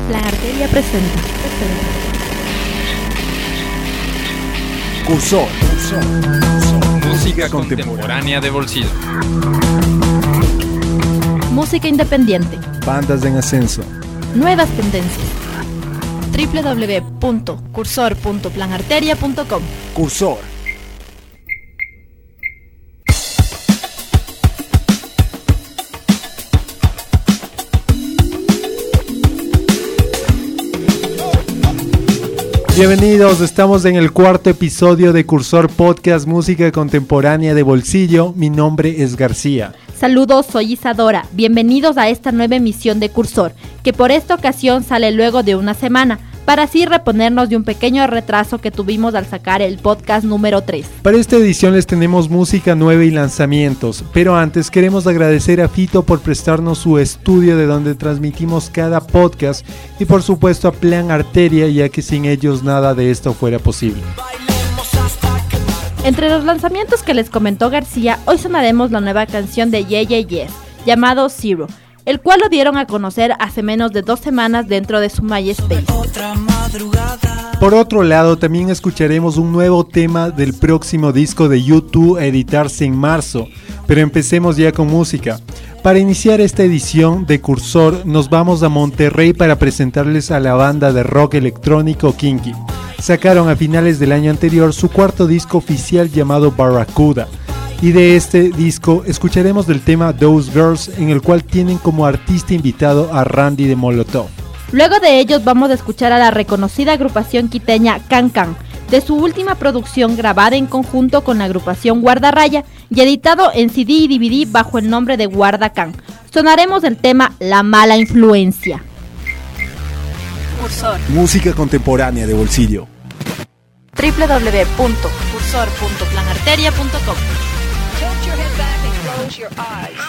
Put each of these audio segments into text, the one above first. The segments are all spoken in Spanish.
Plan Arteria presenta. Cursor. Música contemporánea de bolsillo. Música independiente. Bandas en ascenso. Nuevas tendencias. www.cursor.planarteria.com. Cursor. Bienvenidos, estamos en el cuarto episodio de Cursor Podcast Música Contemporánea de Bolsillo. Mi nombre es García. Saludos, soy Isadora. Bienvenidos a esta nueva emisión de Cursor, que por esta ocasión sale luego de una semana, para así reponernos de un pequeño retraso que tuvimos al sacar el podcast número 3. Para esta edición les tenemos música nueva y lanzamientos, pero antes queremos agradecer a Fito por prestarnos su estudio de donde transmitimos cada podcast y por supuesto a Plan Arteria, ya que sin ellos nada de esto fuera posible. Entre los lanzamientos que les comentó García, hoy sonaremos la nueva canción de Yeah Yeah Yes, llamado Zero, el cual lo dieron a conocer hace menos de 2 semanas dentro de su MySpace. Por otro lado, también escucharemos un nuevo tema del próximo disco de U2 a editarse en marzo, pero empecemos ya con música. Para iniciar esta edición de Cursor, nos vamos a Monterrey para presentarles a la banda de rock electrónico Kinky. Sacaron a finales del año anterior su cuarto disco oficial llamado Barracuda. Y de este disco escucharemos del tema Those Girls, en el cual tienen como artista invitado a Randy de Molotov. Luego de ellos vamos a escuchar a la reconocida agrupación quiteña Can Can, de su última producción grabada en conjunto con la agrupación Guardarraya y editado en CD y DVD bajo el nombre de Guarda Can. Sonaremos el tema La Mala Influencia. Cursor. Música contemporánea de bolsillo. www.cursor.planarteria.com. Tilt your head back and close your eyes.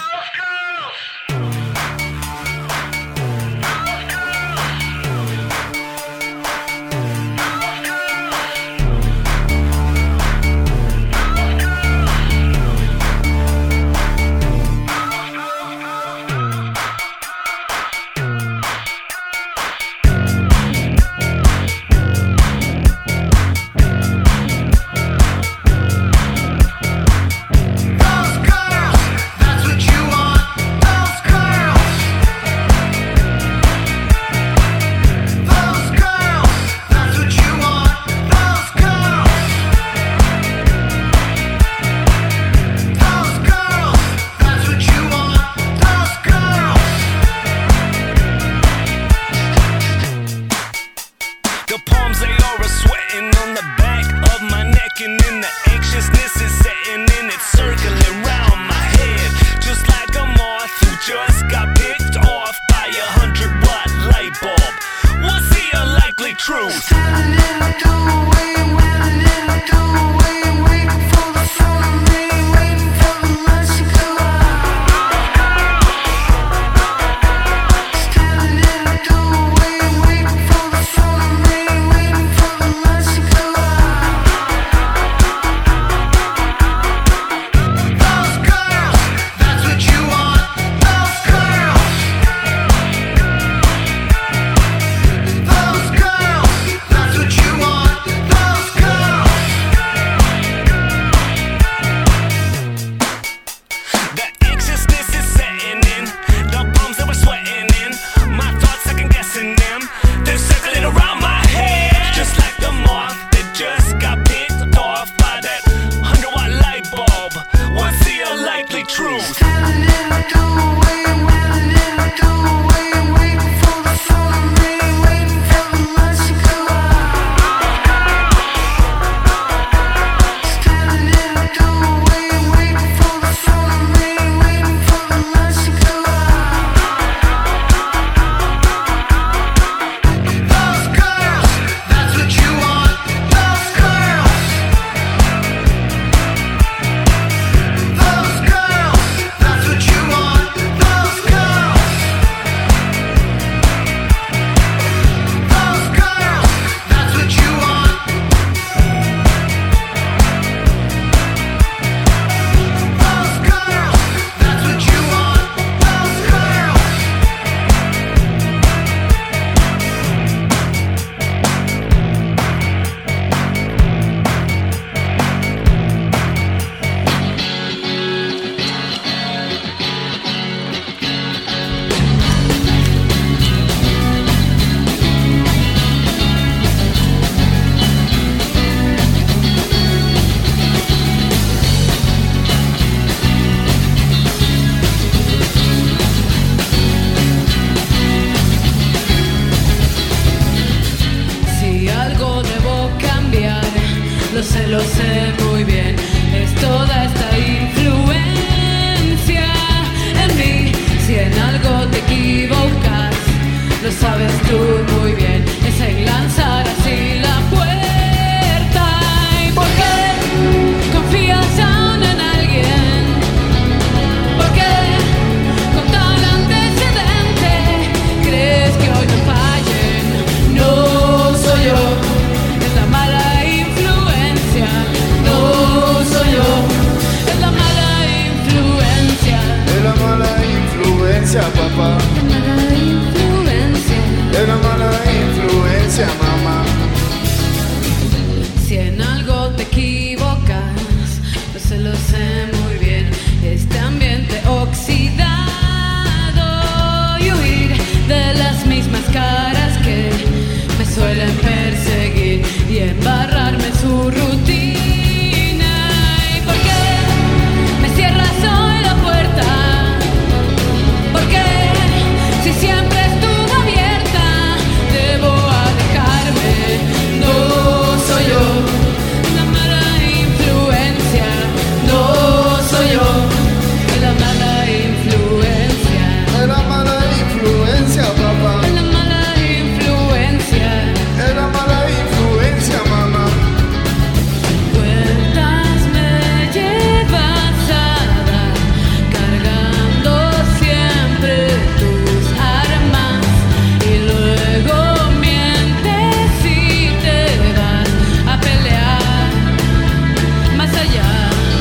influencia, papá. Era mala influencia, mamá. Si en algo te equivocas, lo sé muy bien. Este ambiente oxidado y huir de las mismas caras que me suelen perseguir y embarrarme en su rutina. ¿Y por qué me cierras hoy la puerta? ¿Por qué si siempre estuvo abierta debo alejarme? No soy yo la mala influencia, no soy yo la mala influencia. Era mala influencia, papá. La mala influencia. Era mala influencia, mamá. Vueltas me llevas a dar, cargando siempre tus armas, y luego mientes y te vas a pelear más allá.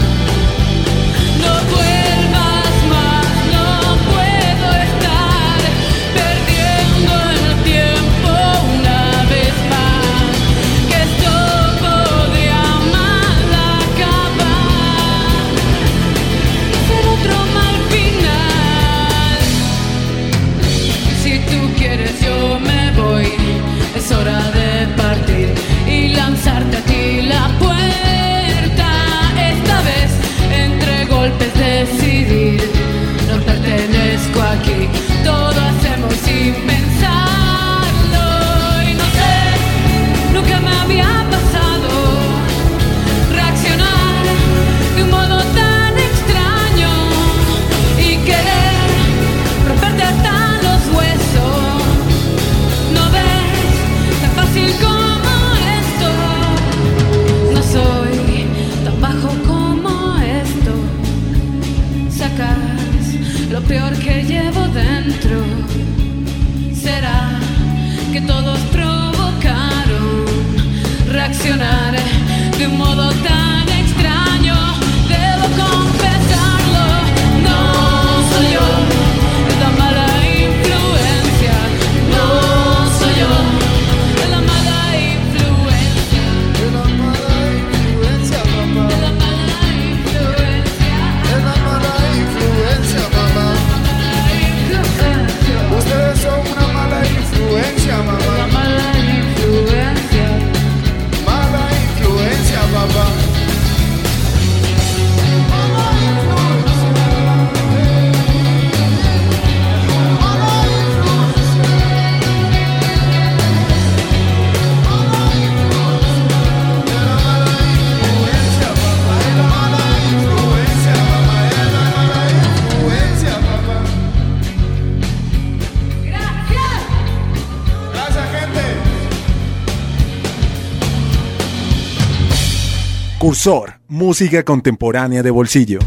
No vuelvas más, no puedo estar perdiendo el tiempo una vez más, que esto podría mal acabar, ser otro mal final. Si tú quieres yo me voy, es hora de partir y lanzarte a ti la puerta. Esta vez entre golpes decidir, no pertenezco aquí, todo hacemos sin pensarlo. Y no sé, nunca me había pasado reaccionar de un modo tan extraño y querer romperte hasta los huesos. ¿No ves? Tan fácil como esto. No soy tan bajo como esto. Sacas lo peor que llevo dentro. ¿Será que todos provocaron reaccionar de un modo tan extraño? Debo confesarlo, no soy yo la mala influencia, no soy yo la mala influencia, Era mala influencia, papá. la mala influencia, Era mala influencia, mamá. Ustedes son una mala influencia, la mamá. mala influencia. Mala influencia, papá. Influencia, papá. Era mala influencia, mamá. Era mala influencia, papá. Gracias, gente. Cursor, música contemporánea de bolsillo.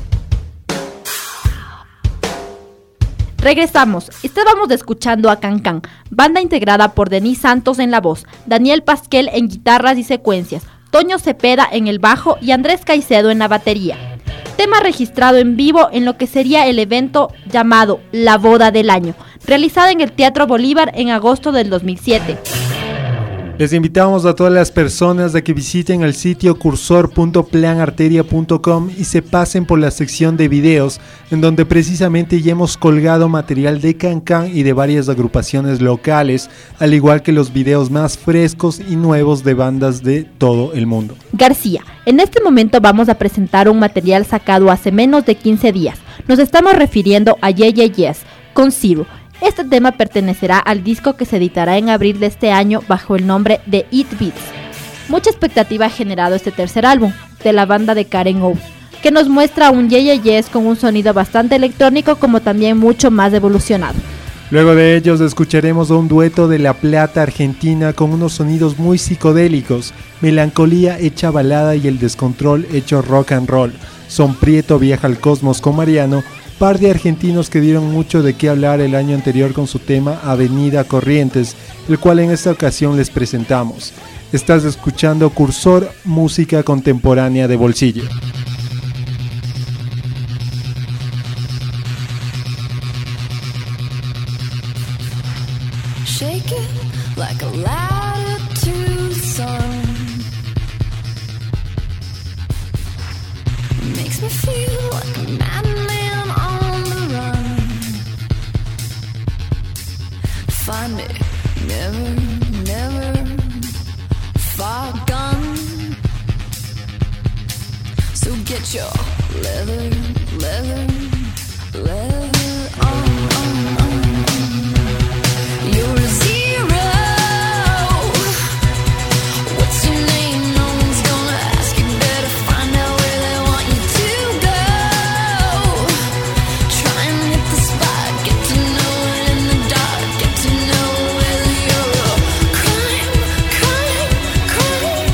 Regresamos. Estábamos escuchando a Can Can, banda integrada por Denise Santos en la voz, Daniel Pasquel en guitarras y secuencias, Toño Cepeda en el bajo y Andrés Caicedo en la batería. Tema registrado en vivo en lo que sería el evento llamado La Boda del Año, realizada en el Teatro Bolívar en agosto del 2007. Les invitamos a todas las personas a que visiten el sitio cursor.planarteria.com y se pasen por la sección de videos, en donde precisamente ya hemos colgado material de Can Can y de varias agrupaciones locales, al igual que los videos más frescos y nuevos de bandas de todo el mundo. García, en este momento vamos a presentar un material sacado hace menos de 15 días. Nos estamos refiriendo a Yeah Yeah Yes con Zero. Este tema pertenecerá al disco que se editará en abril de este año bajo el nombre de It Beats. Mucha expectativa ha generado este tercer álbum de la banda de Karen O, que nos muestra un Yeah Yeah Yes con un sonido bastante electrónico como también mucho más evolucionado. Luego de ellos escucharemos a un dueto de La Plata, Argentina, con unos sonidos muy psicodélicos, melancolía hecha balada y el descontrol hecho rock and roll. Son Prieto viaja al cosmos con Mariano, par de argentinos que dieron mucho de qué hablar el año anterior con su tema Avenida Corrientes, el cual en esta ocasión les presentamos. Estás escuchando Cursor, música contemporánea de bolsillo. Shake it like a ladder to the sun. Makes me feel like a madman on the run. Find me, never, never far gone. So get your leather, leather, leather on. You're a zero. What's your name? No one's gonna ask. You better find out where they want you to go. Try and hit the spot. Get to know it in the dark. Get to know whether you're a crime, crime, crime.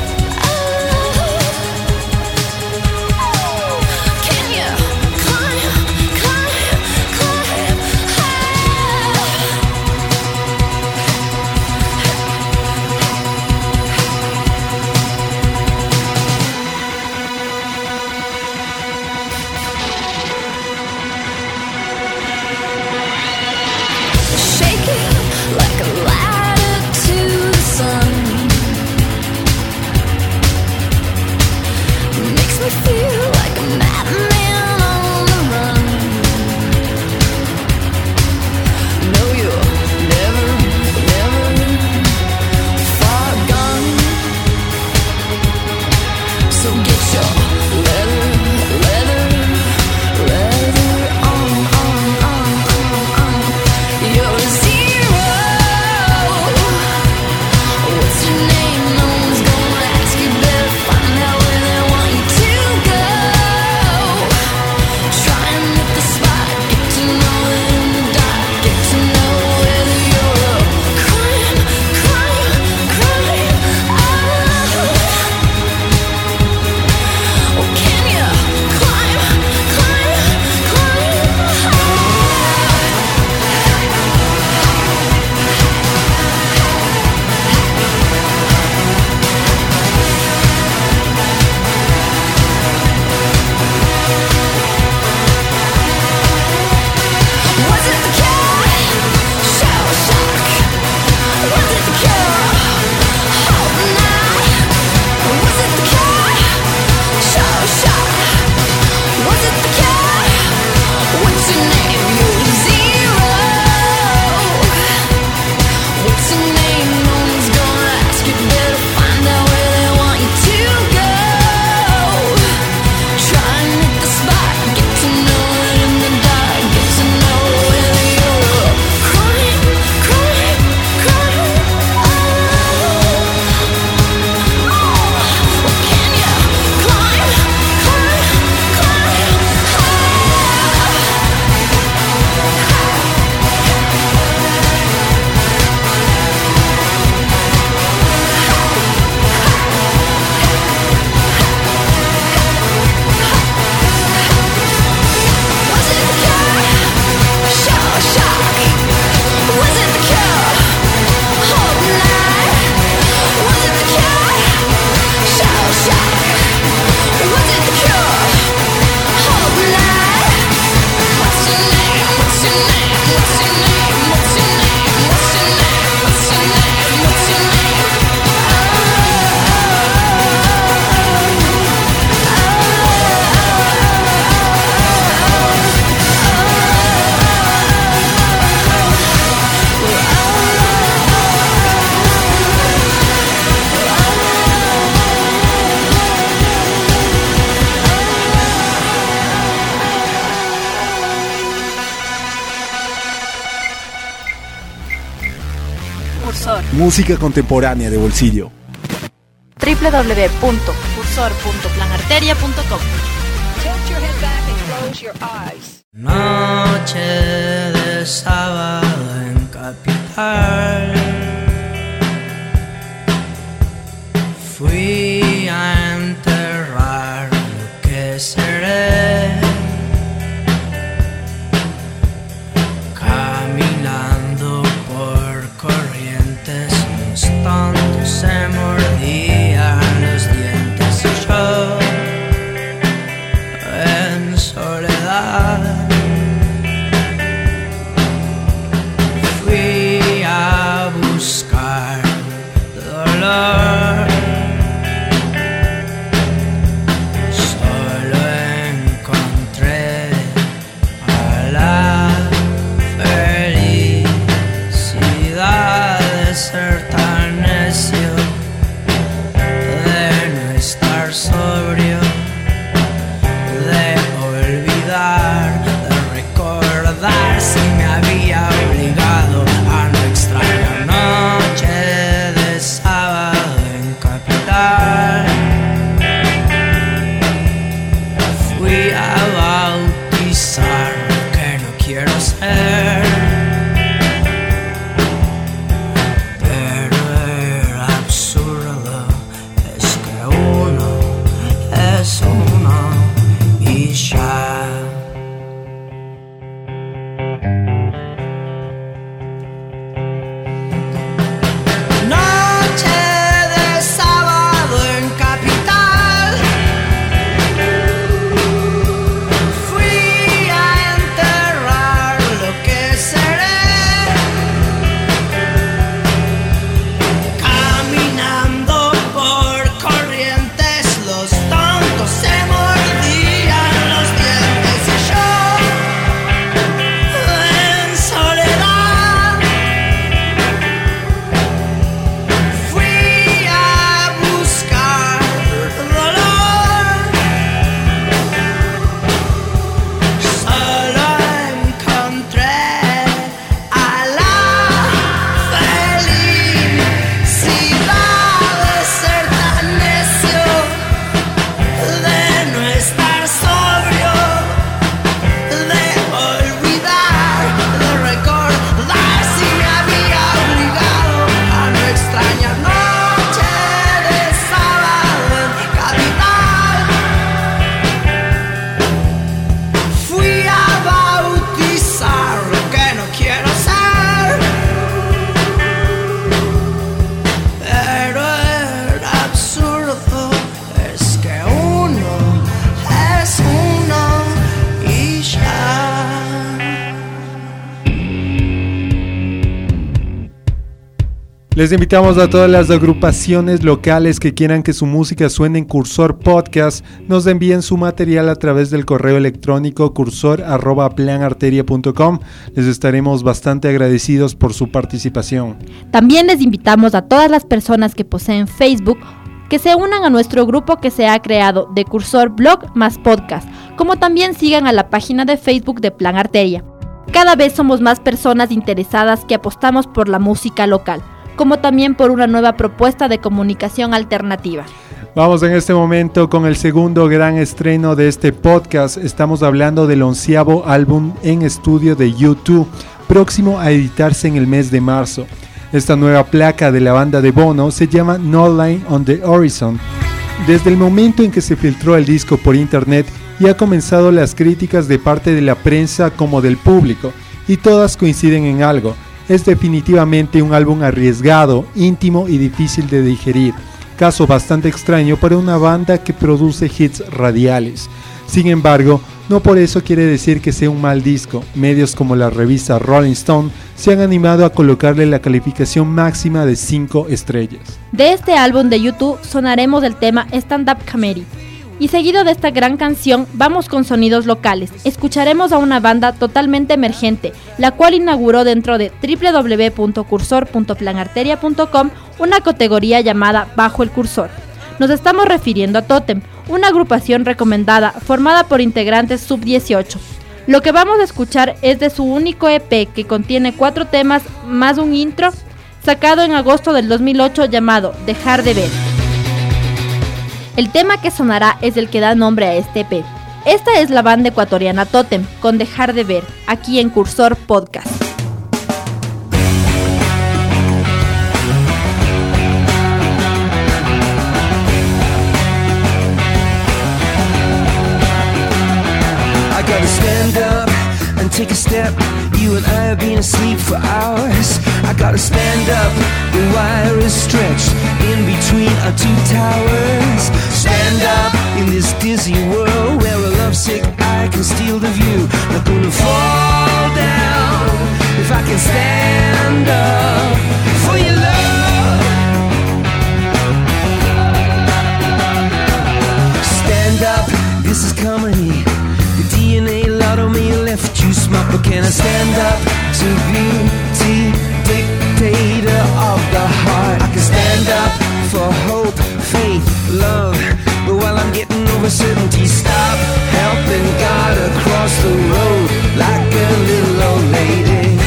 Can you climb, climb, climb high? Shake it like a ladder to the sun. Makes me feel like a madman on the run. No, you're never, never far gone. So get your leather, leather, leather on. You're a zero. What's your name? No one's gonna ask. You better find out where they want you to go. Try and hit the spot. Get to know it in the dark. Get to know whether you're a crime, crime, crime. Oh, can you climb, climb, climb high? Was it the cure? Shell shock. Was it the cure? Hope not. Was it the cure? Shell shock. Was it the cure? What's your name? You're zero. What's your name? No one's gonna ask. You better find out where they want you to go. Try and hit the spot. Get to know it in the dark. Get to know whether you're a crime, crime, crime. Well, can you climb, climb, climb Was it the cure? Shell shock. Was it the cure? Hope not. Was it the cure? Shell shock. Was it the cure? Hope not. What's your name? What's your name? What's your name? What's your name? What's your name? What's your name? What's your name? Cursor. Música contemporánea de bolsillo. www.cursor.planarteria.com. Tilt your head back and close your eyes. Noche de sábado en Capital. Fui a enterrar lo que seré. Caminando por corrientes, unos tontos se mordían los dientes. Y yo en soledad fui a buscar Les invitamos a todas las agrupaciones locales que quieran que su música suene en Cursor Podcast, nos envíen su material a través del correo electrónico cursor@planarteria.com. Les estaremos bastante agradecidos por su participación. También les invitamos a todas las personas que poseen Facebook que se unan a nuestro grupo que se ha creado de Cursor Blog más Podcast, como también sigan a la página de Facebook de Plan Arteria. Cada vez somos más personas interesadas que apostamos por la música local, como también por una nueva propuesta de comunicación alternativa. Vamos en este momento con el segundo gran estreno de este podcast. Estamos hablando del 11º álbum en estudio de U2, próximo a editarse en el mes de marzo. Esta nueva placa de la banda de Bono se llama No Line on the Horizon. Desde el momento en que se filtró el disco por internet, ya ha comenzado las críticas de parte de la prensa como del público, y todas coinciden en algo. Es definitivamente un álbum arriesgado, íntimo y difícil de digerir, caso bastante extraño para una banda que produce hits radiales. Sin embargo, no por eso quiere decir que sea un mal disco. Medios como la revista Rolling Stone se han animado a colocarle la calificación máxima de 5 estrellas. De este álbum de U2 sonaremos el tema Stand Up Comedy. Y seguido de esta gran canción, vamos con sonidos locales. Escucharemos a una banda totalmente emergente, la cual inauguró dentro de www.cursor.planarteria.com una categoría llamada Bajo el Cursor. Nos estamos refiriendo a Totem, una agrupación recomendada formada por integrantes sub-18. Lo que vamos a escuchar es de su único EP que contiene 4 temas más un intro, sacado en agosto del 2008 llamado Dejar de Ver. El tema que sonará es el que da nombre a este EP. Esta es la banda ecuatoriana Totem, con Dejar de Ver, aquí en Cursor Podcast. I gotta stand up and take a step. You and I have been asleep for hours. I gotta stand up, the wire is stretched in between our 2 towers. Stand up in this dizzy world where a lovesick eye can steal the view. Not gonna fall down if I can stand up for your love. Stand up, this is comedy. The DNA lotto me left you smart, but can I stand up to beauty, dictator of the heart? I can stand up for hope, faith, love, but while I'm getting over certainty, stop helping God across the road like a little old lady.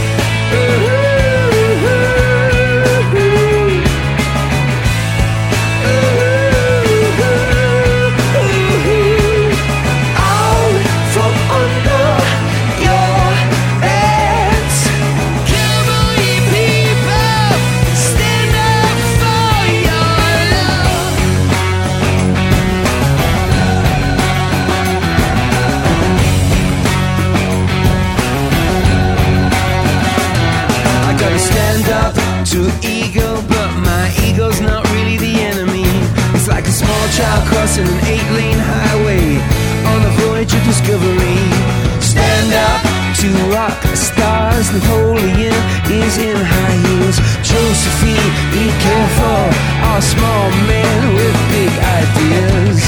To ego, but my ego's not really the enemy. It's like a small child crossing an 8-lane highway on a voyage of discovery. Stand up to rock stars. Napoleon is in high heels. Josephine, be careful, our small man with big ideas.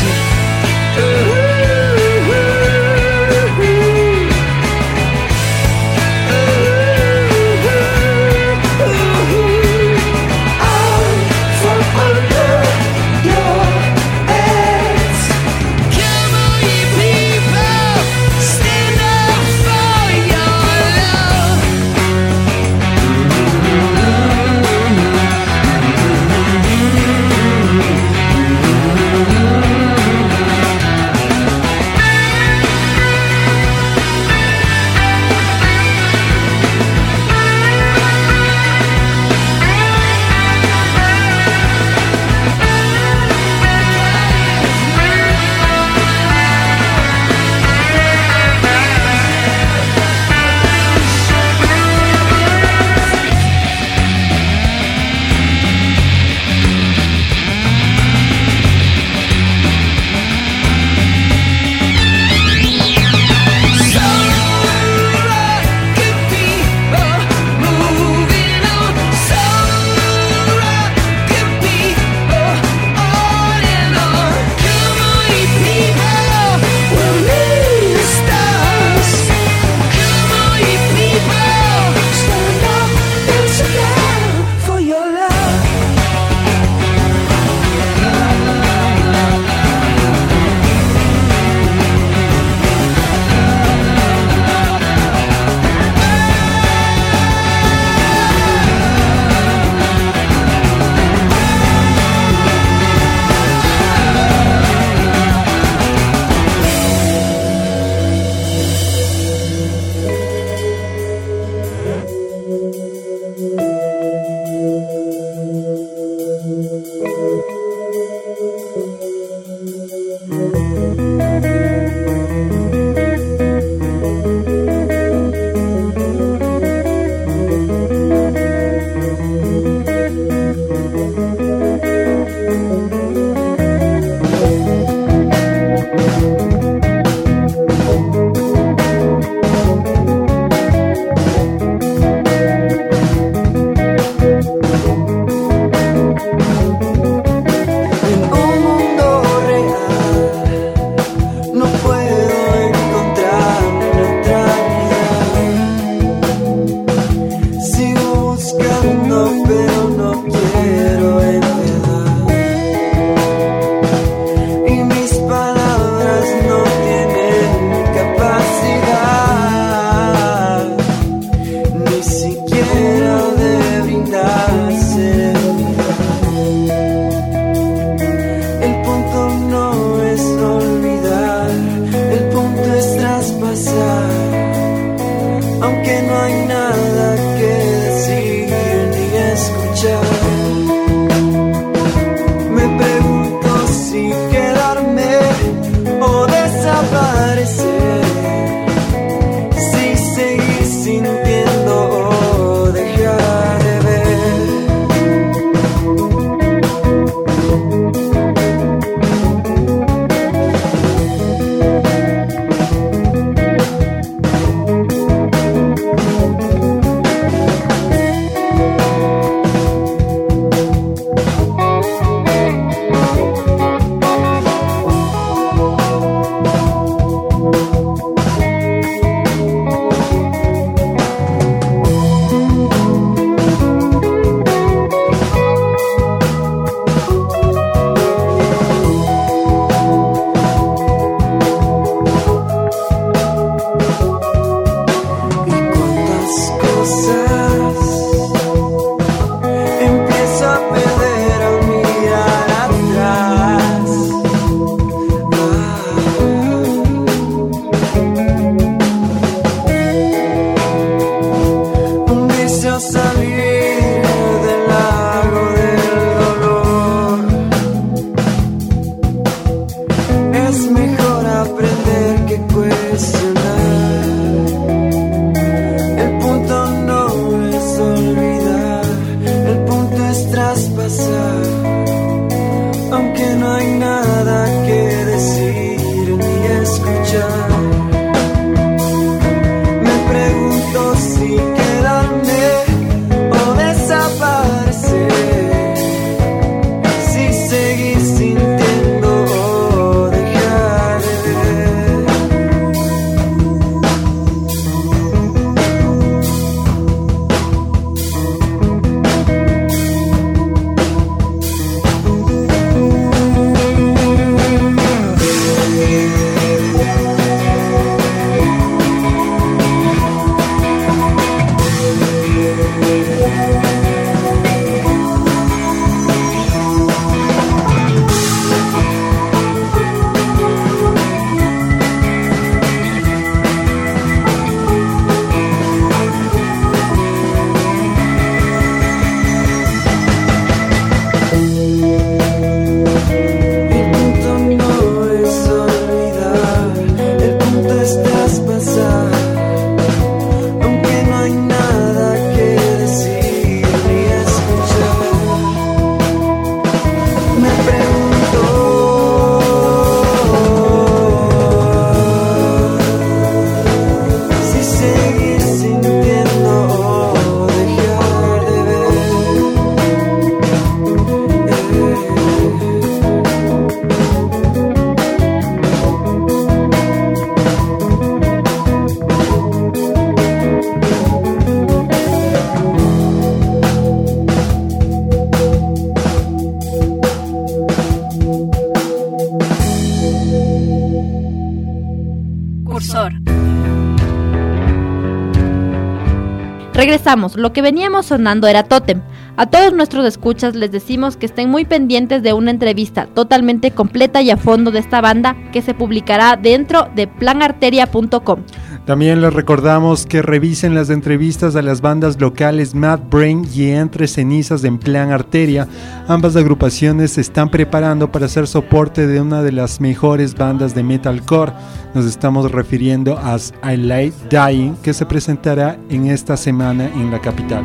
Regresamos, lo que veníamos sonando era Totem. A todos nuestros escuchas les decimos que estén muy pendientes de una entrevista totalmente completa y a fondo de esta banda que se publicará dentro de planarteria.com. También les recordamos que revisen las entrevistas a las bandas locales Mad Brain y Entre Cenizas en Plan Arteria. Ambas agrupaciones se están preparando para hacer soporte de una de las mejores bandas de metalcore. Nos estamos refiriendo a As I Lay Dying, que se presentará en esta semana en la capital.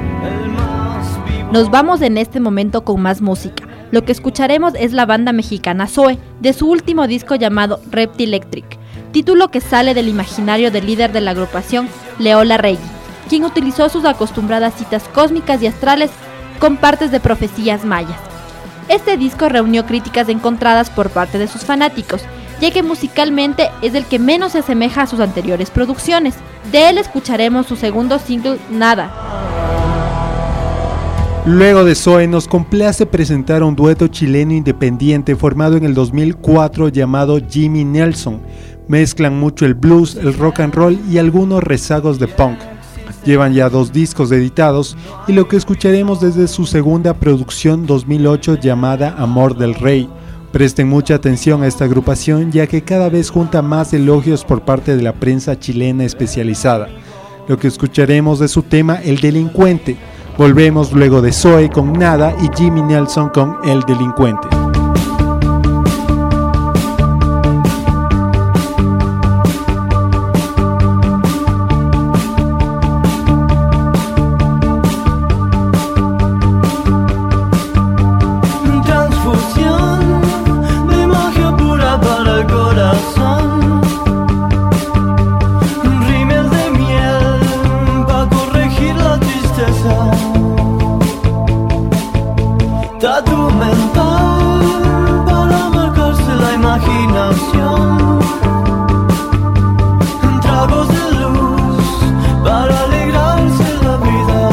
Nos vamos en este momento con más música. Lo que escucharemos es la banda mexicana Zoe, de su último disco llamado Reptilectric, título que sale del imaginario del líder de la agrupación, Leo Larregui, quien utilizó sus acostumbradas citas cósmicas y astrales con partes de profecías mayas. Este disco reunió críticas encontradas por parte de sus fanáticos, ya que musicalmente es el que menos se asemeja a sus anteriores producciones. De él escucharemos su segundo single, Nada. Luego de Zoe nos complace presentar un dueto chileno independiente formado en el 2004 llamado Jimmy Nelson. Mezclan mucho el blues, el rock and roll y algunos rezagos de punk. Llevan ya 2 discos editados y lo que escucharemos desde su segunda producción 2008 llamada Amor del Rey. Presten mucha atención a esta agrupación ya que cada vez junta más elogios por parte de la prensa chilena especializada. Lo que escucharemos de su tema El Delincuente. Volvemos luego de Zoe con Nada y Jimmy Nelson con El Delincuente. Transfusión de magia pura para el corazón. Rímel de miel para corregir la tristeza. Tatu mental para marcarse la imaginación. Tragos de luz para alegrarse la vida.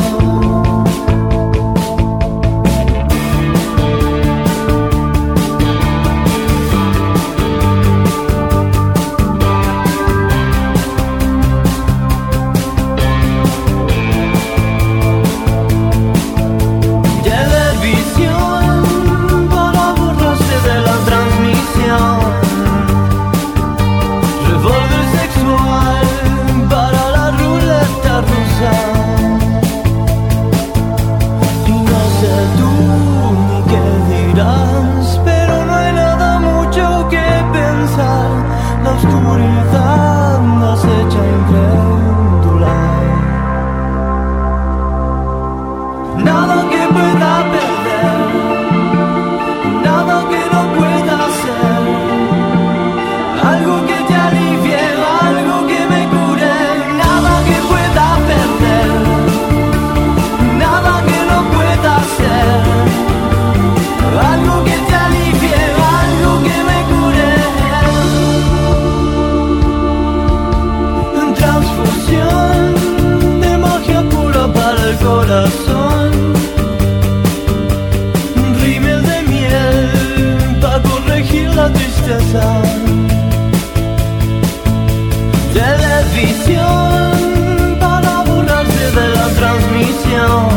Rímel de miel para corregir la tristeza. Televisión para burlarse de la transmisión.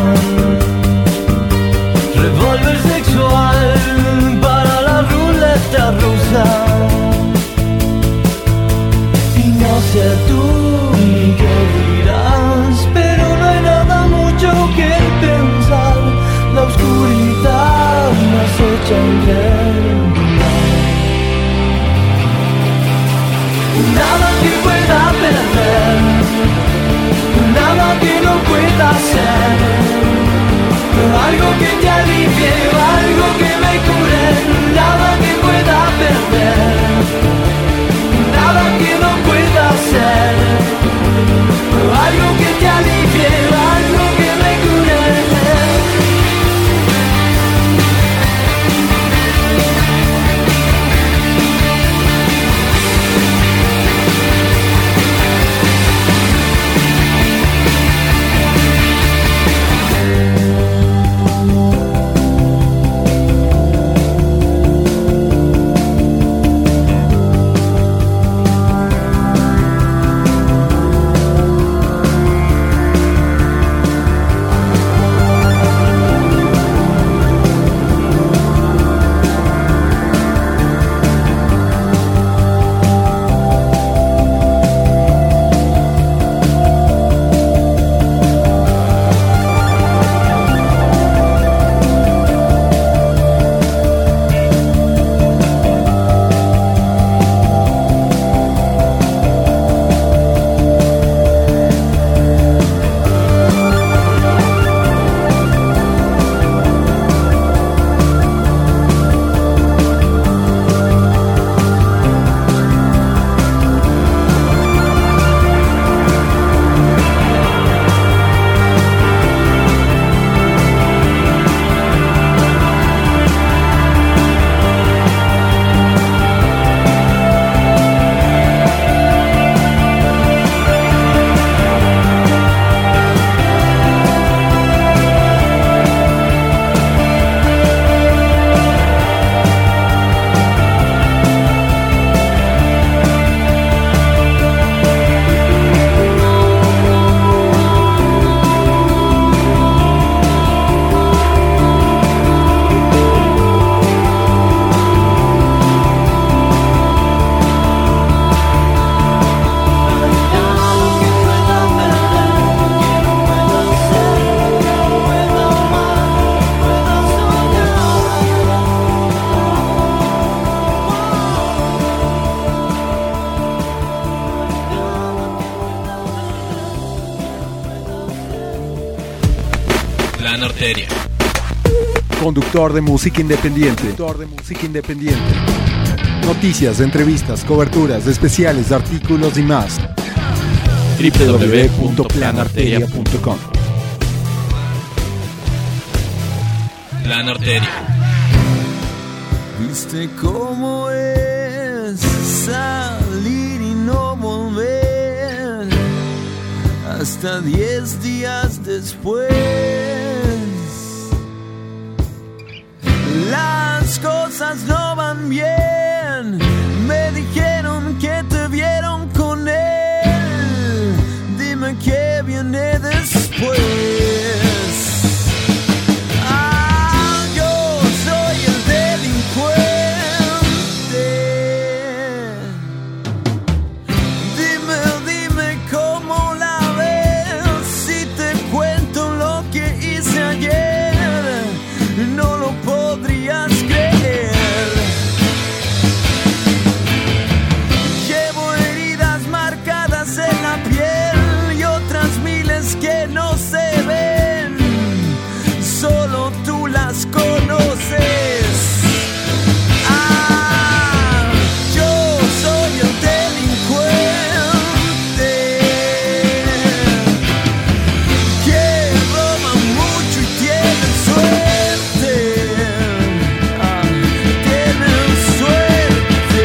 Revólver sexual para la ruleta rusa. Y no sé tú ni qué dirás, pero no hay nada mucho que pensar. La oscuridad me acecha irregular. Nada que pueda perder, nada que no pueda ser. Algo que te alivie, algo que me cure. Nada que pueda perder, nada que no pueda ser. Algo que te alivie, algo que me cure. Plan Arteria. Conductor de música independiente. Noticias, entrevistas, coberturas, especiales, artículos y más. www.planarteria.com. Plan Arteria. ¿Viste cómo es salir y no volver hasta 10 días después? Las cosas no van bien, me dijeron que te vieron con él. Dime qué viene después. Que no se ven, solo tú las conoces. Ah, yo soy el delincuente que roba mucho y tiene suerte. Ah, tienen suerte.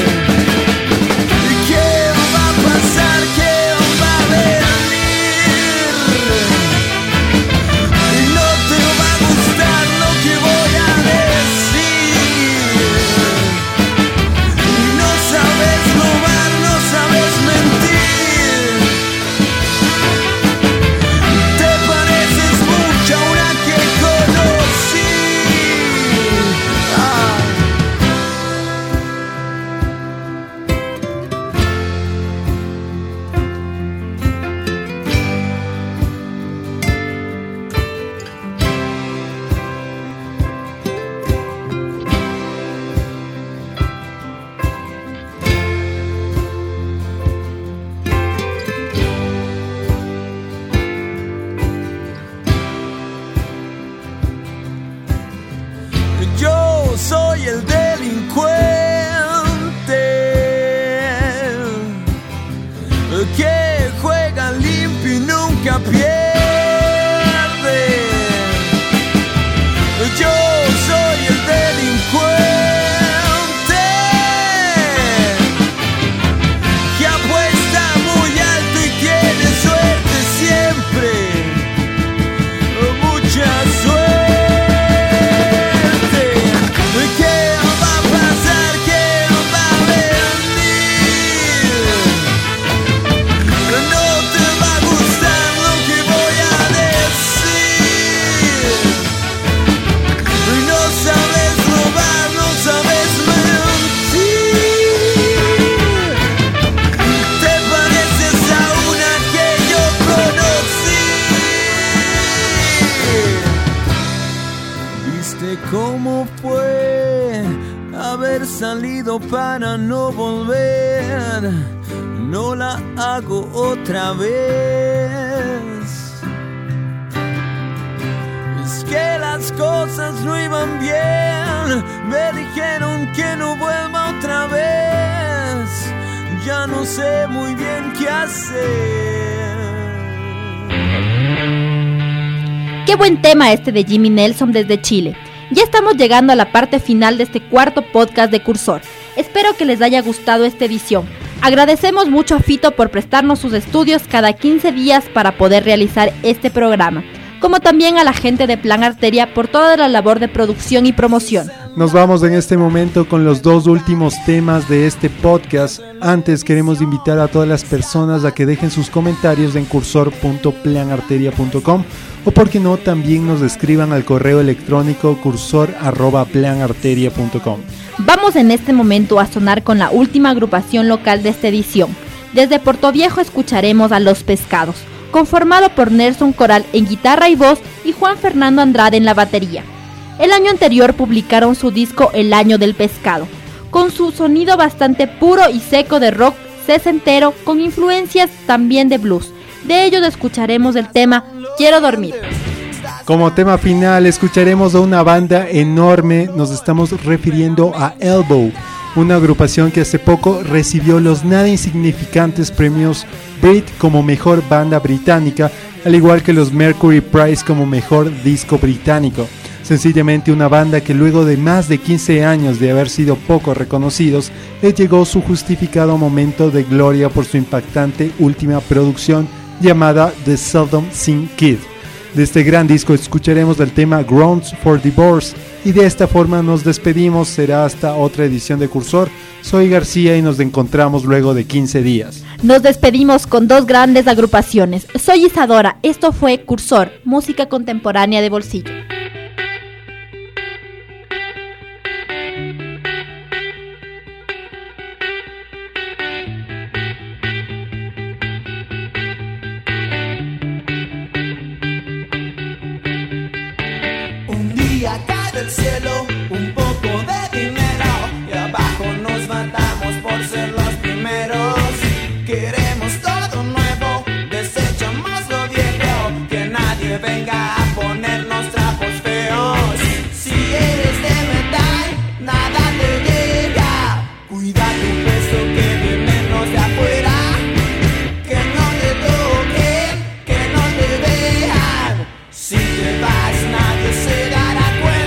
¿Qué va a pasar? ¿Qué va a haber? Yo soy el delincuente que juega limpio y nunca pierde. Yo soy el delincuente que apuesta muy alto y tiene suerte siempre, mucha suerte. ¿Cómo fue haber salido para no volver? No la hago otra vez. Es que las cosas no iban bien, me dijeron que no vuelva otra vez. Ya no sé muy bien qué hacer. Qué buen tema este de Jimmy Nelson desde Chile. Ya estamos llegando a la parte final de este cuarto podcast de Cursor. Espero que les haya gustado esta edición. Agradecemos mucho a Fito por prestarnos sus estudios cada 15 días para poder realizar este programa, como también a la gente de Plan Arteria por toda la labor de producción y promoción. Nos vamos en este momento con los dos últimos temas de este podcast. Antes queremos invitar a todas las personas a que dejen sus comentarios en cursor.planarteria.com o por qué no también nos escriban al correo electrónico cursor@planarteria.com. Vamos en este momento a sonar con la última agrupación local de esta edición. Desde Portoviejo escucharemos a Los Pescados, conformado por Nelson Coral en guitarra y voz y Juan Fernando Andrade en la batería. El año anterior publicaron su disco El Año del Pescado, con su sonido bastante puro y seco de rock sesentero con influencias también de blues. De ellos escucharemos el tema Quiero Dormir. Como tema final escucharemos a una banda enorme, nos estamos refiriendo a Elbow, una agrupación que hace poco recibió los nada insignificantes premios Brit como mejor banda británica, al igual que los Mercury Prize como mejor disco británico. Sencillamente una banda que luego de más de 15 años de haber sido poco reconocidos, les llegó su justificado momento de gloria por su impactante última producción llamada The Seldom Seen Kid. De este gran disco escucharemos el tema Grounds for Divorce y de esta forma nos despedimos. Será hasta otra edición de Cursor. Soy García y nos encontramos luego de 15 días. Nos despedimos con dos grandes agrupaciones. Soy Isadora, esto fue Cursor, música contemporánea de bolsillo. Cae del cielo un poco de dinero y abajo nos matamos por ser los primeros. Queremos todo nuevo, desechamos lo viejo, que nadie venga a ponernos trapos feos. Si eres de metal, nada te llega. Cuida tu peso que vienen los de afuera, que no te toquen, que no te vean. Si te vas nadie se dará.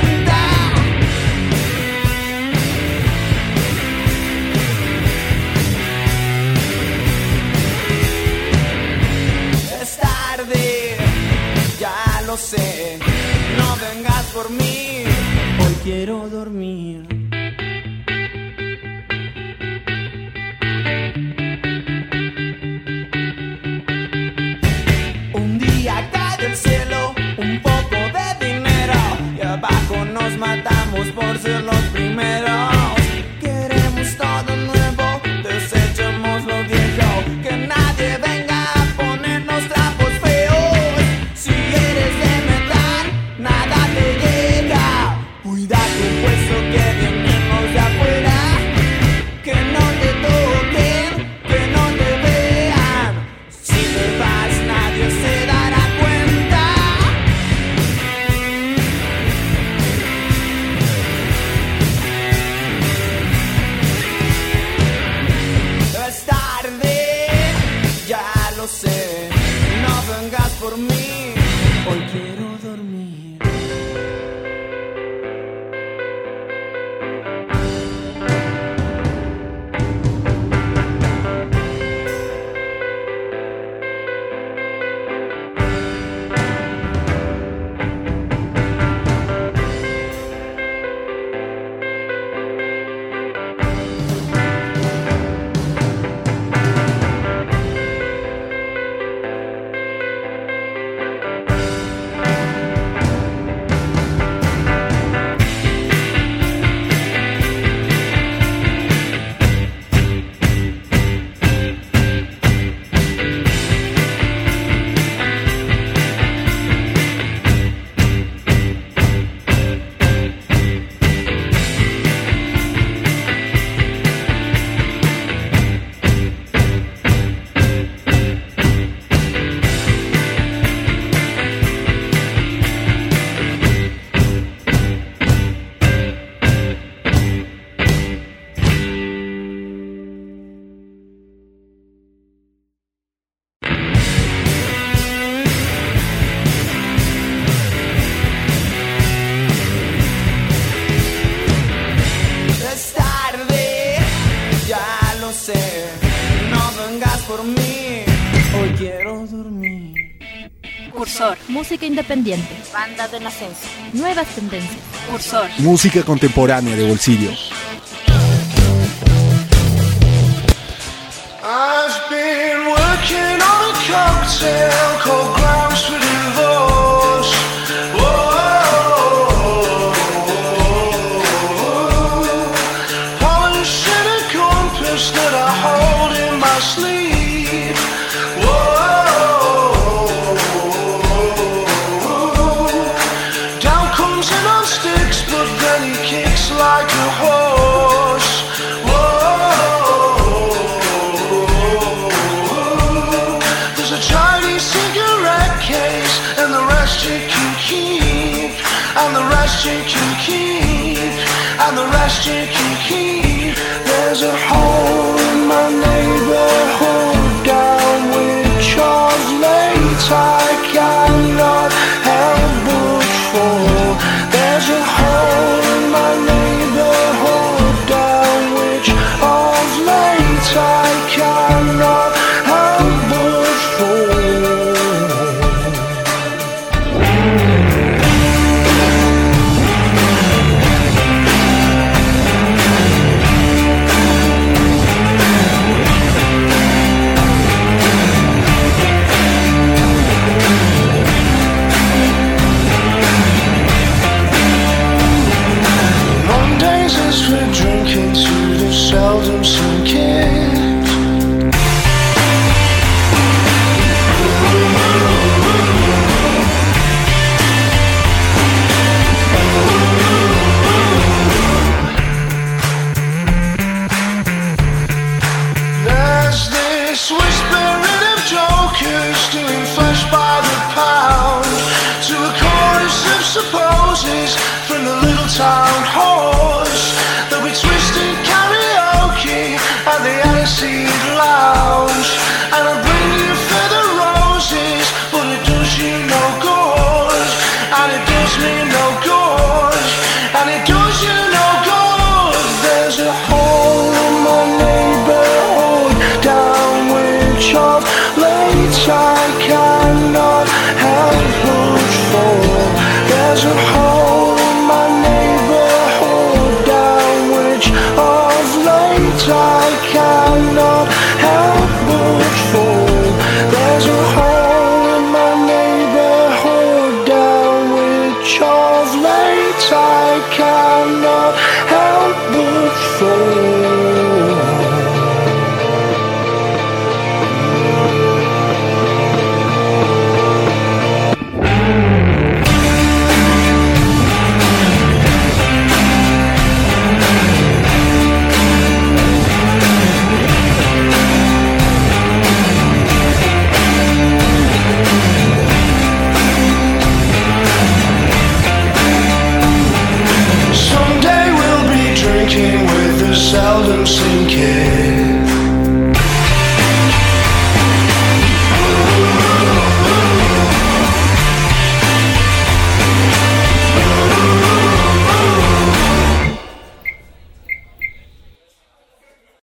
Sé, no vengas por mí, hoy quiero dormir. Un día cae del cielo un poco de dinero y abajo nos matamos por ser los primeros. Queremos todo nuevo, desechemos lo viejo, que nadie venga a ponernos trapos feos. Si eres de metal, nada te llega. Cuida tu puesto que vienen los de afuera, que no te toquen, que no te vean. Si te vas nadie se dará cuenta. Es tarde, ya lo sé, no vengas por mí, hoy quiero dormir. Cursor, música independiente, bandas en ascenso, nuevas tendencias. Cursor, música contemporánea de bolsillo. I've been working on a cocktail called Grounds for Divorce. Polishing a compass that I hold in my sleeve. Down comes in on sticks, but then he kicks like a horse. There's a Chinese cigarette case and the rest you can keep, and the rest you can keep, and the rest you can keep. There's a hole in my neighborhood.